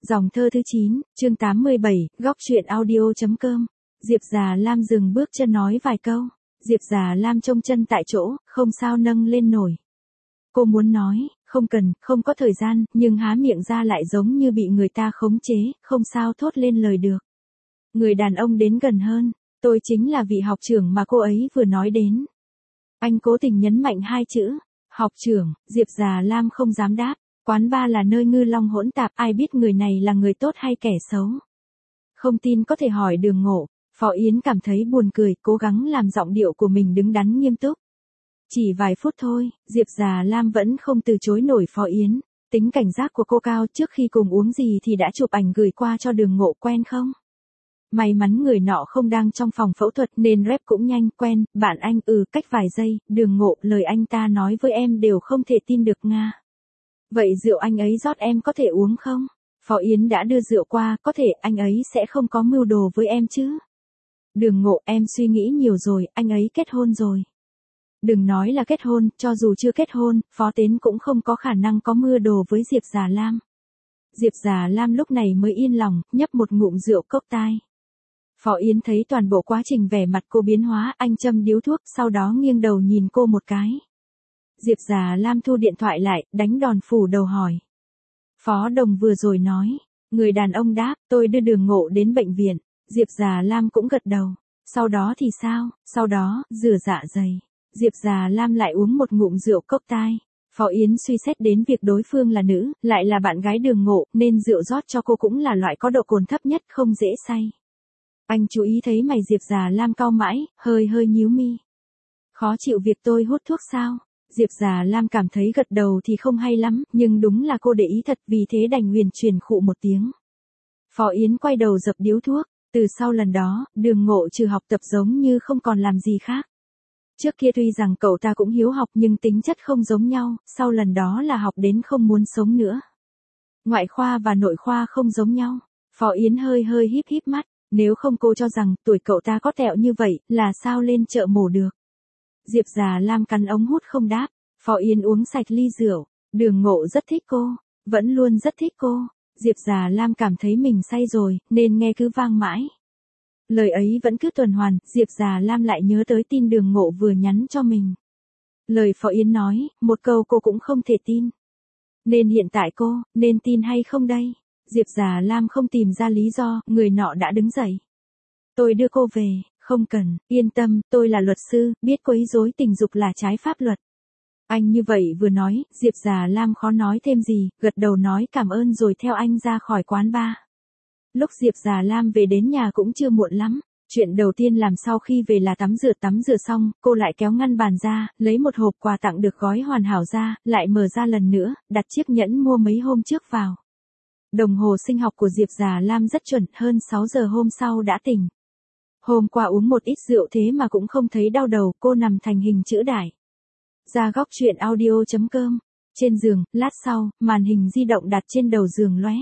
Dòng thơ thứ 9, chương 87, góc truyện audio.com. Diệp Già Lam dừng bước chân nói vài câu. Diệp Già Lam trông chân tại chỗ, không sao nâng lên nổi. Cô muốn nói, không cần, không có thời gian, nhưng há miệng ra lại giống như bị người ta khống chế, không sao thốt lên lời được. Người đàn ông đến gần hơn, tôi chính là vị học trưởng mà cô ấy vừa nói đến. Anh cố tình nhấn mạnh hai chữ, học trưởng. Diệp Già Lam không dám đáp. Quán bar là nơi ngư long hỗn tạp, ai biết người này là người tốt hay kẻ xấu. Không tin có thể hỏi Đường Ngộ. Phó Yến cảm thấy buồn cười, cố gắng làm giọng điệu của mình đứng đắn nghiêm túc. Chỉ vài phút thôi, Diệp Già Lam vẫn không từ chối nổi Phó Yến. Tính cảnh giác của cô cao, trước khi cùng uống gì thì đã chụp ảnh gửi qua cho Đường Ngộ. Quen không? May mắn người nọ không đang trong phòng phẫu thuật nên rep cũng nhanh. Quen, bạn anh. Cách vài giây. Đường Ngộ, lời anh ta nói với em đều không thể tin được Nga. Vậy rượu anh ấy rót em có thể uống không? Phó Yến đã đưa rượu qua, có thể anh ấy sẽ không có mưu đồ với em chứ? Đường Ngộ, em suy nghĩ nhiều rồi, anh ấy kết hôn rồi. Đừng nói là kết hôn, cho dù chưa kết hôn, Phó Tiến cũng không có khả năng có mưu đồ với Diệp Già Lam. Diệp Già Lam lúc này mới yên lòng, nhấp một ngụm rượu cốc tai. Phó Yến thấy toàn bộ quá trình vẻ mặt cô biến hóa, anh châm điếu thuốc, sau đó nghiêng đầu nhìn cô một cái. Diệp Già Lam thu điện thoại lại, đánh đòn phủ đầu hỏi. Phó Đồng vừa rồi nói. Người đàn ông đáp, tôi đưa Đường Ngộ đến bệnh viện. Diệp Già Lam cũng gật đầu. Sau đó thì sao? Sau đó, rửa dạ dày. Diệp Già Lam lại uống một ngụm rượu cốc tai. Phó Yến suy xét đến việc đối phương là nữ, lại là bạn gái Đường Ngộ, nên rượu rót cho cô cũng là loại có độ cồn thấp nhất, không dễ say. Anh chú ý thấy mày Diệp Già Lam cau mãi, hơi nhíu mi. Khó chịu việc tôi hút thuốc sao? Diệp Già Lam cảm thấy gật đầu thì không hay lắm, nhưng đúng là cô để ý thật, vì thế đành huyền truyền khụ một tiếng. Phó Yến quay đầu dập điếu thuốc. Từ sau lần đó, Đường Ngộ trừ học tập giống như không còn làm gì khác. Trước kia tuy rằng cậu ta cũng hiếu học nhưng tính chất không giống nhau, sau lần đó là học đến không muốn sống nữa. Ngoại khoa và nội khoa không giống nhau. Phó Yến hơi híp mắt, nếu không cô cho rằng tuổi cậu ta có tẹo như vậy, là sao lên chợ mổ được. Diệp Già Lam cắn ống hút không đáp. Phó Yến uống sạch ly rượu. Đường Ngộ rất thích cô, vẫn luôn rất thích cô. Diệp Già Lam cảm thấy mình say rồi, nên nghe cứ vang mãi. Lời ấy vẫn cứ tuần hoàn, Diệp Già Lam lại nhớ tới tin Đường Ngộ vừa nhắn cho mình. Lời Phó Yến nói, một câu cô cũng không thể tin. Nên hiện tại cô, nên tin hay không đây? Diệp Già Lam không tìm ra lý do, người nọ đã đứng dậy. Tôi đưa cô về. Không cần, yên tâm, tôi là luật sư, biết quấy rối tình dục là trái pháp luật. Anh như vậy vừa nói, Diệp Già Lam khó nói thêm gì, gật đầu nói cảm ơn rồi theo anh ra khỏi quán bar. Lúc Diệp Già Lam về đến nhà cũng chưa muộn lắm. Chuyện đầu tiên làm sau khi về là tắm rửa xong, cô lại kéo ngăn bàn ra, lấy một hộp quà tặng được gói hoàn hảo ra, lại mở ra lần nữa, đặt chiếc nhẫn mua mấy hôm trước vào. Đồng hồ sinh học của Diệp Già Lam rất chuẩn, hơn 6 giờ hôm sau đã tỉnh. Hôm qua uống một ít rượu thế mà cũng không thấy đau đầu, cô nằm thành hình chữ đại. Ra góc truyện audio.com. Trên giường, lát sau, màn hình di động đặt trên đầu giường lóe.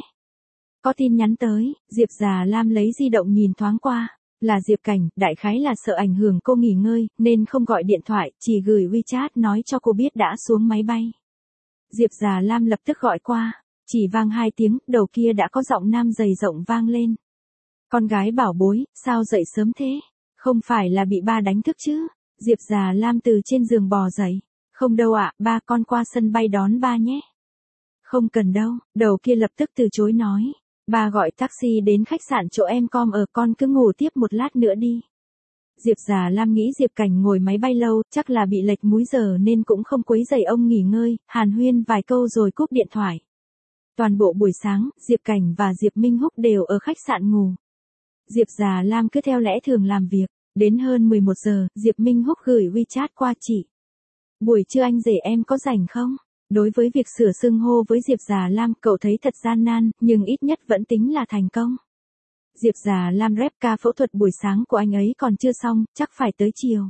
Có tin nhắn tới, Diệp Già Lam lấy di động nhìn thoáng qua. Là Diệp Cảnh, đại khái là sợ ảnh hưởng cô nghỉ ngơi, nên không gọi điện thoại, chỉ gửi WeChat nói cho cô biết đã xuống máy bay. Diệp Già Lam lập tức gọi qua. Chỉ vang 2 tiếng, đầu kia đã có giọng nam dày rộng vang lên. Con gái bảo bối, sao dậy sớm thế? Không phải là bị ba đánh thức chứ? Diệp Già Lam từ trên giường bò dậy. Không đâu ạ, ba, con qua sân bay đón ba nhé. Không cần đâu, đầu kia lập tức từ chối nói. Ba gọi taxi đến khách sạn chỗ em ở, con cứ ngủ tiếp một lát nữa đi. Diệp Già Lam nghĩ Diệp Cảnh ngồi máy bay lâu, chắc là bị lệch múi giờ nên cũng không quấy rầy ông nghỉ ngơi, hàn huyên vài câu rồi cúp điện thoại. Toàn bộ buổi sáng, Diệp Cảnh và Diệp Minh Húc đều ở khách sạn ngủ. Diệp Già Lam cứ theo lẽ thường làm việc. Đến hơn 11 giờ, Diệp Minh Húc gửi WeChat qua chị. Buổi trưa anh rể em có rảnh không? Đối với việc sửa xưng hô với Diệp Già Lam, cậu thấy thật gian nan, nhưng ít nhất vẫn tính là thành công. Diệp Già Lam rep ca phẫu thuật buổi sáng của anh ấy còn chưa xong, chắc phải tới chiều.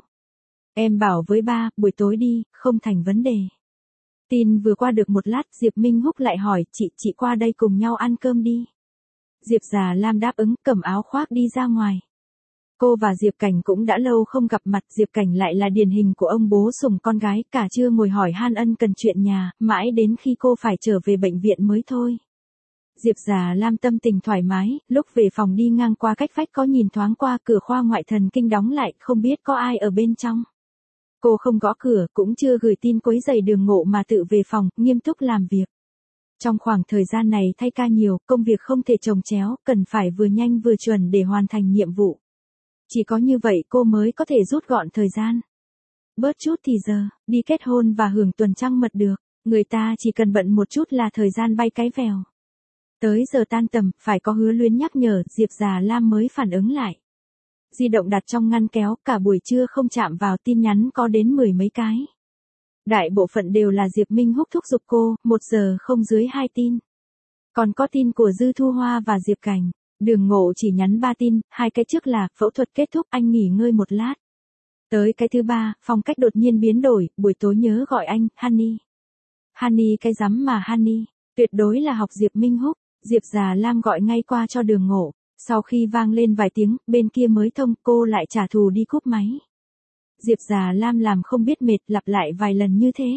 Em bảo với ba, buổi tối đi, không thành vấn đề. Tin vừa qua được một lát, Diệp Minh Húc lại hỏi, chị qua đây cùng nhau ăn cơm đi. Diệp Già Lam đáp ứng, cầm áo khoác đi ra ngoài. Cô và Diệp Cảnh cũng đã lâu không gặp mặt, Diệp Cảnh lại là điển hình của ông bố sủng con gái, cả trưa ngồi hỏi han ân cần chuyện nhà, mãi đến khi cô phải trở về bệnh viện mới thôi. Diệp Già Lam tâm tình thoải mái, lúc về phòng đi ngang qua cách vách có nhìn thoáng qua cửa khoa ngoại thần kinh đóng lại, không biết có ai ở bên trong. Cô không gõ cửa, cũng chưa gửi tin quấy rầy Đường Ngộ mà tự về phòng, nghiêm túc làm việc. Trong khoảng thời gian này thay ca nhiều, công việc không thể chồng chéo, cần phải vừa nhanh vừa chuẩn để hoàn thành nhiệm vụ. Chỉ có như vậy cô mới có thể rút gọn thời gian. Bớt chút thì giờ, đi kết hôn và hưởng tuần trăng mật được, người ta chỉ cần bận một chút là thời gian bay cái vèo. Tới giờ tan tầm, phải có Hứa Luyến nhắc nhở, Diệp Già Lam mới phản ứng lại. Di động đặt trong ngăn kéo, cả buổi trưa không chạm vào, tin nhắn có đến 10 mấy cái. Đại bộ phận đều là Diệp Minh Húc thúc giục cô, 1 giờ không dưới 2 tin. Còn có tin của Dư Thu Hoa và Diệp Cảnh. Đường Ngộ chỉ nhắn 3 tin, 2 cái trước là, phẫu thuật kết thúc, anh nghỉ ngơi một lát. Tới cái thứ 3, phong cách đột nhiên biến đổi, buổi tối nhớ gọi anh, Honey. Honey cái rắm mà Honey, tuyệt đối là học Diệp Minh Húc. Diệp Già Lam gọi ngay qua cho Đường Ngộ. Sau khi vang lên vài tiếng, bên kia mới thông, cô lại trả thù đi cúp máy. Diệp Già Lam làm không biết mệt, lặp lại vài lần như thế.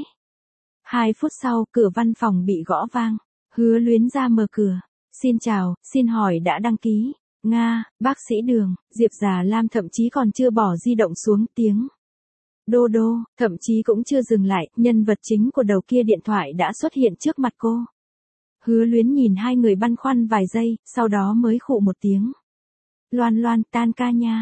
2 phút sau, cửa văn phòng bị gõ vang. Hứa Luyến ra mở cửa. Xin chào, xin hỏi đã đăng ký. Nga, bác sĩ Đường. Diệp Già Lam thậm chí còn chưa bỏ di động xuống, tiếng đô đô, thậm chí cũng chưa dừng lại, nhân vật chính của đầu kia điện thoại đã xuất hiện trước mặt cô. Hứa Luyến nhìn hai người băn khoăn vài giây, sau đó mới khụ một tiếng. Loan Loan, tan ca nha.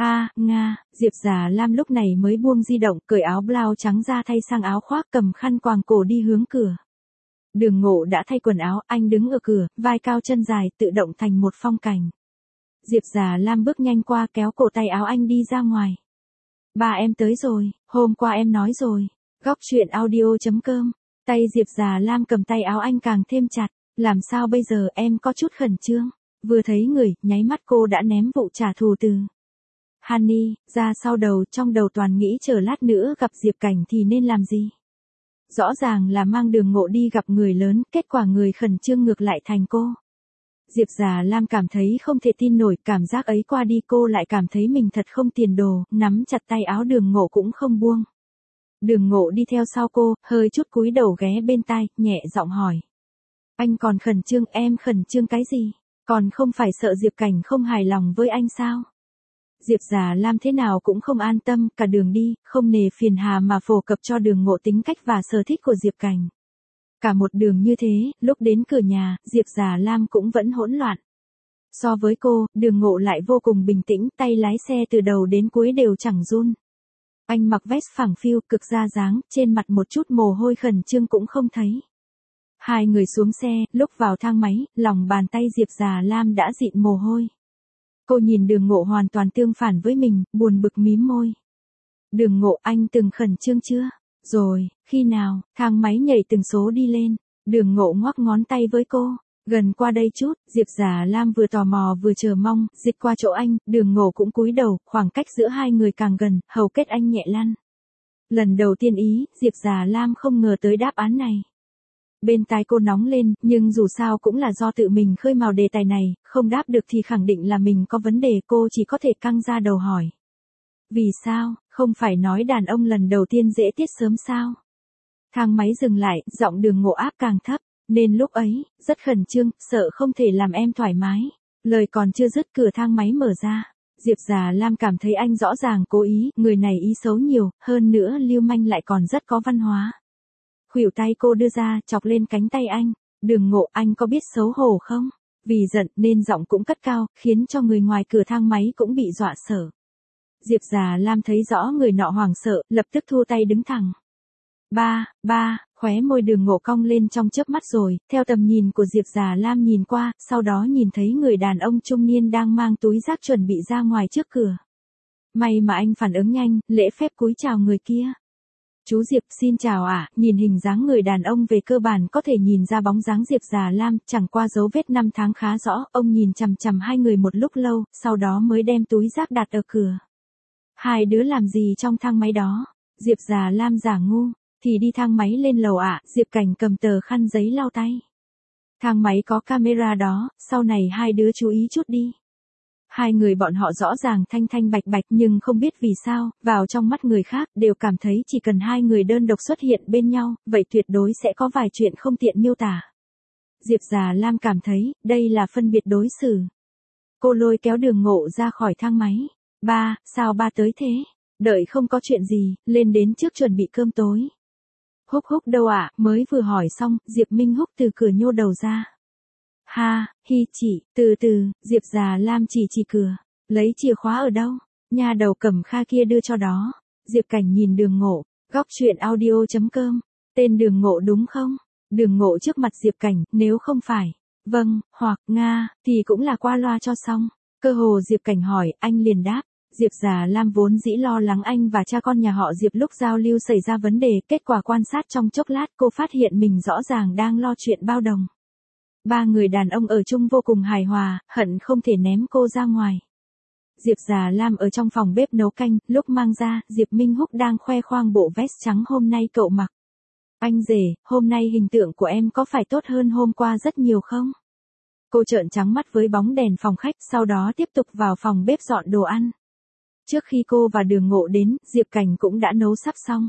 Nga, Diệp Già Lam lúc này mới buông di động, cởi áo blau trắng ra thay sang áo khoác, cầm khăn quàng cổ đi hướng cửa. Đường Ngộ đã thay quần áo, anh đứng ở cửa, vai cao chân dài, tự động thành một phong cảnh. Diệp Già Lam bước nhanh qua, kéo cổ tay áo anh đi ra ngoài. Ba em tới rồi, hôm qua em nói rồi. Góc chuyện audio.com. Tay Diệp Già Lam cầm tay áo anh càng thêm chặt. Làm sao bây giờ, em có chút khẩn trương. Vừa thấy người, nháy mắt cô đã ném vụ trả thù từ Honey ra sau đầu, trong đầu toàn nghĩ chờ lát nữa gặp Diệp Cảnh thì nên làm gì. Rõ ràng là mang Đường Ngộ đi gặp người lớn, kết quả người khẩn trương ngược lại thành cô. Diệp Già Lam cảm thấy không thể tin nổi, cảm giác ấy qua đi cô lại cảm thấy mình thật không tiền đồ, nắm chặt tay áo Đường Ngộ cũng không buông. Đường Ngộ đi theo sau cô, hơi chút cúi đầu ghé bên tai, nhẹ giọng hỏi. Anh còn khẩn trương, em khẩn trương cái gì? Còn không phải sợ Diệp Cảnh không hài lòng với anh sao? Diệp Già Lam thế nào cũng không an tâm, cả đường đi, không nề phiền hà mà phổ cập cho Đường Ngộ tính cách và sở thích của Diệp Cảnh. Cả một đường như thế, lúc đến cửa nhà, Diệp Già Lam cũng vẫn hỗn loạn. So với cô, Đường Ngộ lại vô cùng bình tĩnh, tay lái xe từ đầu đến cuối đều chẳng run. Anh mặc vest phẳng phiu, cực ra dáng, trên mặt một chút mồ hôi khẩn trương cũng không thấy. Hai người xuống xe, lúc vào thang máy, lòng bàn tay Diệp Già Lam đã dịn mồ hôi. Cô nhìn Đường Ngộ hoàn toàn tương phản với mình, buồn bực mím môi. Đường Ngộ, anh từng khẩn trương chưa? Rồi, khi nào? Thang máy nhảy từng số đi lên. Đường Ngộ ngoắc ngón tay với cô. Gần qua đây chút, Diệp Già Lam vừa tò mò vừa chờ mong, dịch qua chỗ anh, Đường Ngộ cũng cúi đầu, khoảng cách giữa hai người càng gần, hầu kết anh nhẹ lăn. Lần đầu tiên ý, Diệp Già Lam không ngờ tới đáp án này. Bên tai cô nóng lên, nhưng dù sao cũng là do tự mình khơi mào đề tài này, không đáp được thì khẳng định là mình có vấn đề, cô chỉ có thể căng ra đầu hỏi. Vì sao, không phải nói đàn ông lần đầu tiên dễ tiết sớm sao? Thang máy dừng lại, giọng Đường Ngộ áp càng thấp, nên lúc ấy, rất khẩn trương, sợ không thể làm em thoải mái. Lời còn chưa dứt cửa thang máy mở ra. Diệp Già Lam cảm thấy anh rõ ràng cố ý, người này ý xấu nhiều, hơn nữa lưu manh lại còn rất có văn hóa. Khuỷu tay cô đưa ra, chọc lên cánh tay anh. Đường Ngộ, anh có biết xấu hổ không? Vì giận nên giọng cũng cất cao, khiến cho người ngoài cửa thang máy cũng bị dọa sợ. Diệp Già Lam thấy rõ người nọ hoảng sợ, lập tức thu tay đứng thẳng. Ba, khóe môi Đường Ngộ cong lên trong chớp mắt rồi, theo tầm nhìn của Diệp Già Lam nhìn qua, sau đó nhìn thấy người đàn ông trung niên đang mang túi rác chuẩn bị ra ngoài trước cửa. May mà anh phản ứng nhanh, lễ phép cúi chào người kia. Chú Diệp, xin chào ạ, nhìn hình dáng người đàn ông về cơ bản có thể nhìn ra bóng dáng Diệp Già Lam, chẳng qua dấu vết năm tháng khá rõ, ông nhìn chằm chằm hai người một lúc lâu, sau đó mới đem túi rác đặt ở cửa. Hai đứa làm gì trong thang máy đó? Diệp Già Lam giả ngu, thì đi thang máy lên lầu ạ, Diệp Cảnh cầm tờ khăn giấy lau tay. Thang máy có camera đó, sau này hai đứa chú ý chút đi. Hai người bọn họ rõ ràng thanh thanh bạch bạch nhưng không biết vì sao, vào trong mắt người khác, đều cảm thấy chỉ cần hai người đơn độc xuất hiện bên nhau, vậy tuyệt đối sẽ có vài chuyện không tiện miêu tả. Diệp Già Lam cảm thấy, đây là phân biệt đối xử. Cô lôi kéo Đường Ngộ ra khỏi thang máy. Ba, sao ba tới thế? Đợi không có chuyện gì, lên đến trước chuẩn bị cơm tối. Húc Húc đâu ạ? Mới vừa hỏi xong, Diệp Minh Húc từ cửa nhô đầu ra. Ha, hi chị, từ từ, Diệp Già Lam chỉ cửa. Lấy chìa khóa ở đâu? Nhà đầu Cẩm Kha kia đưa cho đó. Diệp Cảnh nhìn Đường Ngộ. Góc truyện audio.com. Tên Đường Ngộ đúng không? Đường Ngộ trước mặt Diệp Cảnh, nếu không phải, vâng, hoặc Nga, thì cũng là qua loa cho xong. Cơ hồ Diệp Cảnh hỏi, anh liền đáp. Diệp Già Lam vốn dĩ lo lắng anh và cha con nhà họ Diệp lúc giao lưu xảy ra vấn đề, kết quả quan sát trong chốc lát cô phát hiện mình rõ ràng đang lo chuyện bao đồng. Ba người đàn ông ở chung vô cùng hài hòa, hận không thể ném cô ra ngoài. Diệp Già Lam ở trong phòng bếp nấu canh, lúc mang ra, Diệp Minh Húc đang khoe khoang bộ vest trắng hôm nay cậu mặc. Anh rể, hôm nay hình tượng của em có phải tốt hơn hôm qua rất nhiều không? Cô trợn trắng mắt với bóng đèn phòng khách, sau đó tiếp tục vào phòng bếp dọn đồ ăn. Trước khi cô và Đường Ngộ đến, Diệp Cảnh cũng đã nấu sắp xong.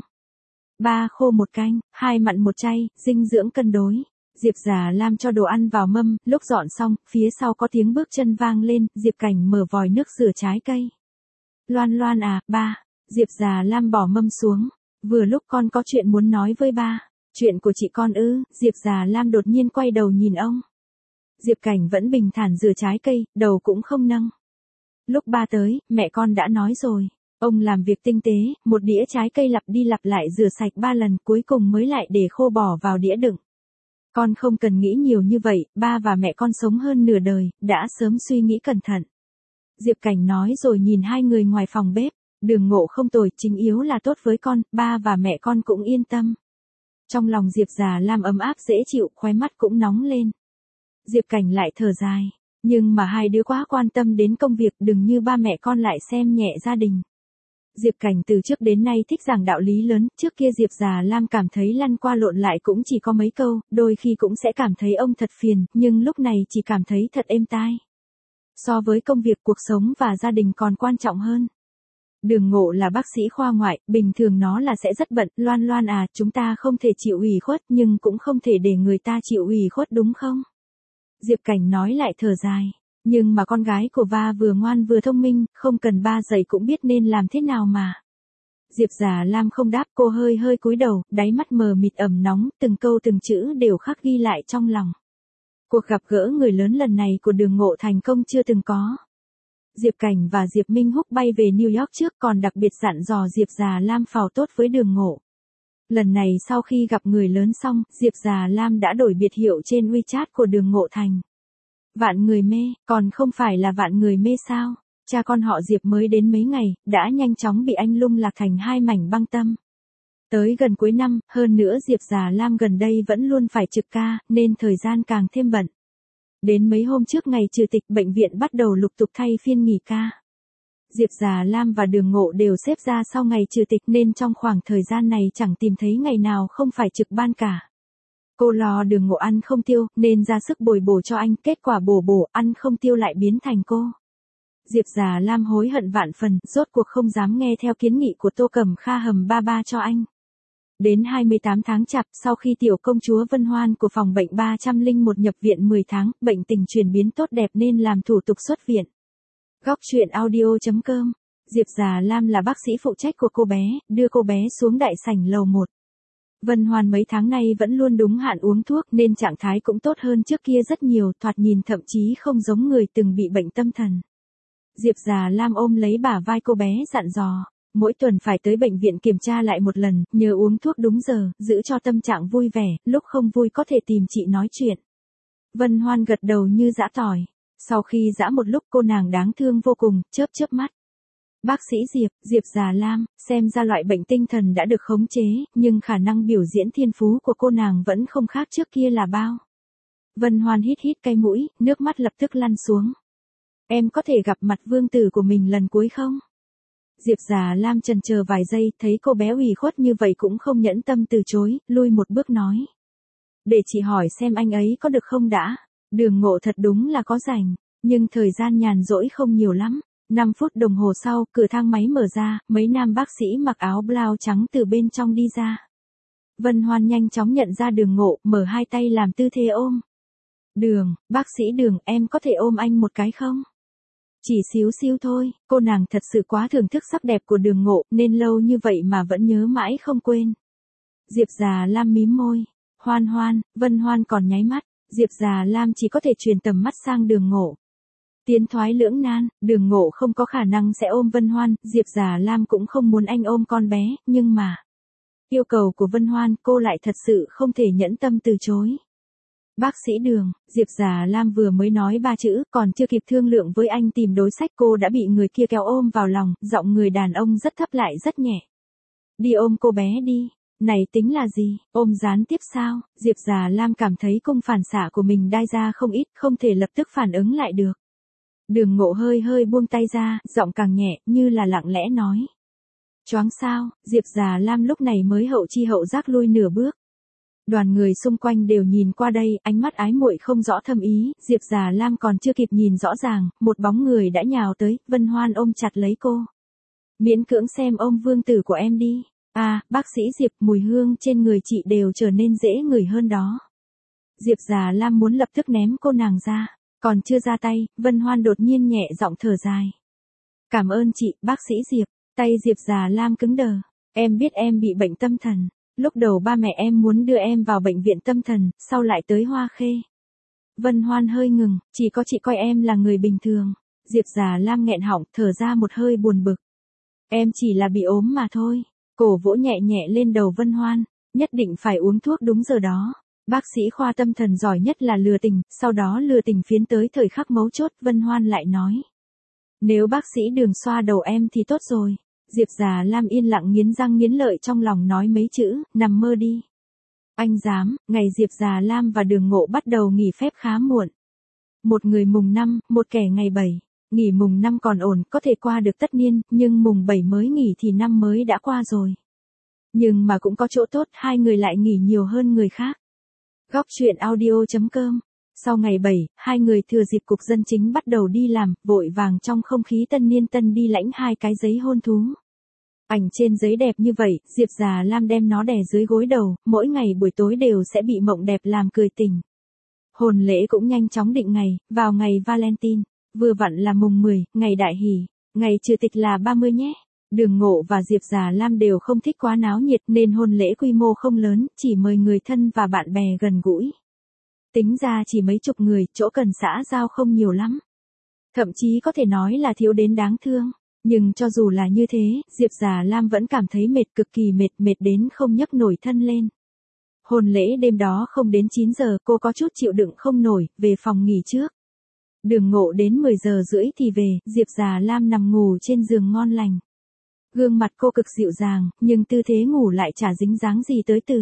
3 khô 1 canh, 2 mặn 1 chay, dinh dưỡng cân đối. Diệp Già Lam cho đồ ăn vào mâm, lúc dọn xong, phía sau có tiếng bước chân vang lên, Diệp Cảnh mở vòi nước rửa trái cây. Loan Loan à, ba. Diệp Già Lam bỏ mâm xuống. Vừa lúc con có chuyện muốn nói với ba. Chuyện của chị con ư? Diệp Già Lam đột nhiên quay đầu nhìn ông. Diệp Cảnh vẫn bình thản rửa trái cây, đầu cũng không nâng. Lúc ba tới, mẹ con đã nói rồi. Ông làm việc tinh tế, một đĩa trái cây lặp đi lặp lại rửa sạch 3 lần cuối cùng mới lại để khô bỏ vào đĩa đựng. Con không cần nghĩ nhiều như vậy, ba và mẹ con sống hơn nửa đời, đã sớm suy nghĩ cẩn thận. Diệp Cảnh nói rồi nhìn hai người ngoài phòng bếp. Đường Ngộ không tồi, chính yếu là tốt với con, ba và mẹ con cũng yên tâm. Trong lòng Diệp Già Lam ấm áp dễ chịu, khóe mắt cũng nóng lên. Diệp Cảnh lại thở dài. Nhưng mà hai đứa quá quan tâm đến công việc, đừng như ba mẹ con lại xem nhẹ gia đình. Diệp Cảnh từ trước đến nay thích giảng đạo lý lớn, trước kia Diệp Già Lam cảm thấy lăn qua lộn lại cũng chỉ có mấy câu, đôi khi cũng sẽ cảm thấy ông thật phiền, nhưng lúc này chỉ cảm thấy thật êm tai. So với công việc, cuộc sống và gia đình còn quan trọng hơn. Đường Ngộ là bác sĩ khoa ngoại, bình thường nó là sẽ rất bận, Loan Loan à, chúng ta không thể chịu ủy khuất nhưng cũng không thể để người ta chịu ủy khuất đúng không? Diệp Cảnh nói lại thở dài. Nhưng mà con gái của ba vừa ngoan vừa thông minh, không cần ba dạy cũng biết nên làm thế nào mà. Diệp Già Lam không đáp, cô hơi cúi đầu, đáy mắt mờ mịt ẩm nóng, từng câu từng chữ đều khắc ghi lại trong lòng. Cuộc gặp gỡ người lớn lần này của Đường Ngộ thành công chưa từng có. Diệp Cảnh và Diệp Minh Húc bay về New York trước, còn đặc biệt dặn dò Diệp Già Lam phào tốt với Đường Ngộ. Lần này sau khi gặp người lớn xong, Diệp Già Lam đã đổi biệt hiệu trên WeChat của Đường Ngộ thành. Vạn người mê, còn không phải là vạn người mê sao? Cha con họ Diệp mới đến mấy ngày, đã nhanh chóng bị anh lung lạc thành hai mảnh băng tâm. Tới gần cuối năm, hơn nữa Diệp Già Lam gần đây vẫn luôn phải trực ca, nên thời gian càng thêm bận. Đến mấy hôm trước ngày trừ tịch, bệnh viện bắt đầu lục tục thay phiên nghỉ ca. Diệp Già Lam và Đường Ngộ đều xếp ra sau ngày trừ tịch nên trong khoảng thời gian này chẳng tìm thấy ngày nào không phải trực ban cả. Cô lo Đường Ngộ ăn không tiêu, nên ra sức bồi bổ cho anh, kết quả bổ ăn không tiêu lại biến thành cô. Diệp Già Lam hối hận vạn phần, rốt cuộc không dám nghe theo kiến nghị của Tô Cẩm Kha hầm ba cho anh. Đến 28 tháng Chạp, sau khi tiểu công chúa Vân Hoan của phòng bệnh 301 nhập viện 10 tháng, bệnh tình chuyển biến tốt đẹp nên làm thủ tục xuất viện. Góc truyện audio.com. Diệp Già Lam là bác sĩ phụ trách của cô bé, đưa cô bé xuống đại sảnh lầu 1. Vân Hoan mấy tháng nay vẫn luôn đúng hạn uống thuốc nên trạng thái cũng tốt hơn trước kia rất nhiều, thoạt nhìn thậm chí không giống người từng bị bệnh tâm thần. Diệp Già Lam ôm lấy bả vai cô bé dặn dò, mỗi tuần phải tới bệnh viện kiểm tra lại một lần, nhớ uống thuốc đúng giờ, giữ cho tâm trạng vui vẻ, lúc không vui có thể tìm chị nói chuyện. Vân Hoan gật đầu như giã tỏi. Sau khi giã một lúc cô nàng đáng thương vô cùng, chớp mắt. Bác sĩ Diệp Già Lam, xem ra loại bệnh tinh thần đã được khống chế, nhưng khả năng biểu diễn thiên phú của cô nàng vẫn không khác trước kia là bao. Vân Hoan hít cái mũi, nước mắt lập tức lăn xuống. Em có thể gặp mặt vương tử của mình lần cuối không? Diệp Già Lam chần chờ vài giây, thấy cô bé ủy khuất như vậy cũng không nhẫn tâm từ chối, lui một bước nói. Để chị hỏi xem anh ấy có được không đã. Đường Ngộ thật đúng là có rảnh, nhưng thời gian nhàn rỗi không nhiều lắm. 5 phút đồng hồ sau, cửa thang máy mở ra, mấy nam bác sĩ mặc áo blau trắng từ bên trong đi ra. Vân Hoan nhanh chóng nhận ra Đường Ngộ, mở hai tay làm tư thế ôm. Đường, bác sĩ Đường, em có thể ôm anh một cái không? Chỉ xíu xiu thôi, cô nàng thật sự quá thưởng thức sắc đẹp của Đường Ngộ, nên lâu như vậy mà vẫn nhớ mãi không quên. Diệp Già Lam mím môi. Hoan Hoan, Vân Hoan còn nháy mắt, Diệp Già Lam chỉ có thể truyền tầm mắt sang Đường Ngộ. Tiến thoái lưỡng nan, Đường Ngộ không có khả năng sẽ ôm Vân Hoan, Diệp Già Lam cũng không muốn anh ôm con bé, nhưng mà yêu cầu của Vân Hoan cô lại thật sự không thể nhẫn tâm từ chối. Bác sĩ Đường, Diệp Già Lam vừa mới nói 3 chữ, còn chưa kịp thương lượng với anh tìm đối sách cô đã bị người kia kéo ôm vào lòng, giọng người đàn ông rất thấp lại rất nhẹ. Đi ôm cô bé đi. Này tính là gì, ôm gián tiếp sao? Diệp Già Lam cảm thấy cung phản xạ của mình đai ra không ít, không thể lập tức phản ứng lại được. Đường Ngộ hơi hơi buông tay ra, giọng càng nhẹ, như là lặng lẽ nói. Choáng sao? Diệp Già Lam lúc này mới hậu chi hậu giác lui nửa bước. Đoàn người xung quanh đều nhìn qua đây, ánh mắt ái muội không rõ thâm ý, Diệp Già Lam còn chưa kịp nhìn rõ ràng, một bóng người đã nhào tới, Vân Hoan ôm chặt lấy cô. Miễn cưỡng xem ôm vương tử của em đi. À, bác sĩ Diệp, mùi hương trên người chị đều trở nên dễ ngửi hơn đó. Diệp Già Lam muốn lập tức ném cô nàng ra, còn chưa ra tay, Vân Hoan đột nhiên nhẹ giọng thở dài. Cảm ơn chị, bác sĩ Diệp, tay Diệp Già Lam cứng đờ. Em biết em bị bệnh tâm thần, lúc đầu ba mẹ em muốn đưa em vào bệnh viện tâm thần, sau lại tới Hoa Khê. Vân Hoan hơi ngừng, chỉ có chị coi em là người bình thường. Diệp Già Lam nghẹn họng, thở ra một hơi buồn bực. Em chỉ là bị ốm mà thôi. Cổ vỗ nhẹ nhẹ lên đầu Vân Hoan, nhất định phải uống thuốc đúng giờ đó. Bác sĩ khoa tâm thần giỏi nhất là lừa tình, sau đó lừa tình phiến tới thời khắc mấu chốt, Vân Hoan lại nói. Nếu bác sĩ Đường xoa đầu em thì tốt rồi. Diệp Già Lam yên lặng nghiến răng nghiến lợi trong lòng nói mấy chữ, nằm mơ đi. Anh dám, ngày Diệp Già Lam và Đường Ngộ bắt đầu nghỉ phép khá muộn. Một người mùng 5, một kẻ ngày 7. Nghỉ mùng 5 còn ổn, có thể qua được tất niên, nhưng mùng 7 mới nghỉ thì năm mới đã qua rồi. Nhưng mà cũng có chỗ tốt, hai người lại nghỉ nhiều hơn người khác. Góc truyện audio.com. Sau ngày 7, hai người thừa dịp cục dân chính bắt đầu đi làm, vội vàng trong không khí tân niên tân đi lãnh 2 cái giấy hôn thú. Ảnh trên giấy đẹp như vậy, Diệp Già Lam đem nó đè dưới gối đầu, mỗi ngày buổi tối đều sẽ bị mộng đẹp làm cười tỉnh. Hôn lễ cũng nhanh chóng định ngày, vào ngày Valentine. Vừa vặn là mùng 10, ngày đại hỷ, ngày trừ tịch là 30 nhé. Đường Ngộ và Diệp Già Lam đều không thích quá náo nhiệt nên hôn lễ quy mô không lớn, chỉ mời người thân và bạn bè gần gũi. Tính ra chỉ mấy chục người, chỗ cần xã giao không nhiều lắm. Thậm chí có thể nói là thiếu đến đáng thương. Nhưng cho dù là như thế, Diệp Già Lam vẫn cảm thấy mệt, cực kỳ mệt, mệt đến không nhấc nổi thân lên. Hôn lễ đêm đó không đến 9 giờ, cô có chút chịu đựng không nổi, về phòng nghỉ trước. Đường Ngộ đến 10 giờ rưỡi thì về, Diệp Già Lam nằm ngủ trên giường ngon lành. Gương mặt cô cực dịu dàng, nhưng tư thế ngủ lại chả dính dáng gì tới từ.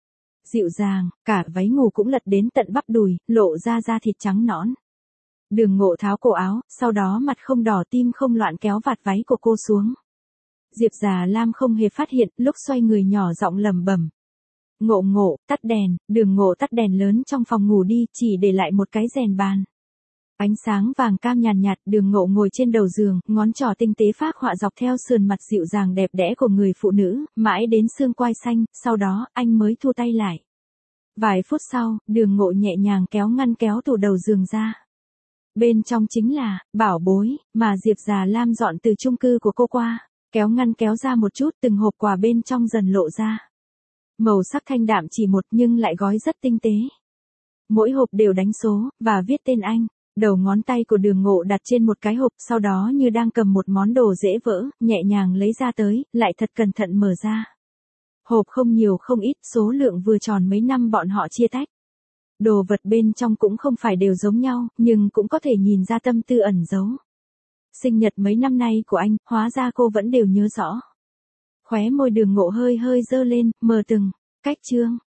Dịu dàng, cả váy ngủ cũng lật đến tận bắp đùi, lộ ra da thịt trắng nõn. Đường Ngộ tháo cổ áo, sau đó mặt không đỏ tim không loạn kéo vạt váy của cô xuống. Diệp Già Lam không hề phát hiện, lúc xoay người nhỏ giọng lẩm bẩm. Ngộ Ngộ, tắt đèn. Đường Ngộ tắt đèn lớn trong phòng ngủ đi, chỉ để lại một cái rèn bàn. Ánh sáng vàng cam nhàn nhạt, Đường Ngộ ngồi trên đầu giường, ngón trỏ tinh tế phác họa dọc theo sườn mặt dịu dàng đẹp đẽ của người phụ nữ, mãi đến xương quai xanh, sau đó, anh mới thu tay lại. Vài phút sau, Đường Ngộ nhẹ nhàng kéo ngăn kéo tủ đầu giường ra. Bên trong chính là, bảo bối, mà Diệp Già Lam dọn từ chung cư của cô qua, kéo ngăn kéo ra một chút, từng hộp quà bên trong dần lộ ra. Màu sắc thanh đạm chỉ một nhưng lại gói rất tinh tế. Mỗi hộp đều đánh số, và viết tên anh. Đầu ngón tay của Đường Ngộ đặt trên một cái hộp, sau đó như đang cầm một món đồ dễ vỡ, nhẹ nhàng lấy ra tới, lại thật cẩn thận mở ra. Hộp không nhiều không ít, số lượng vừa tròn mấy năm bọn họ chia tách. Đồ vật bên trong cũng không phải đều giống nhau, nhưng cũng có thể nhìn ra tâm tư ẩn giấu. Sinh nhật mấy năm nay của anh, hóa ra cô vẫn đều nhớ rõ. Khóe môi Đường Ngộ hơi hơi dơ lên, mờ từng, cách chương.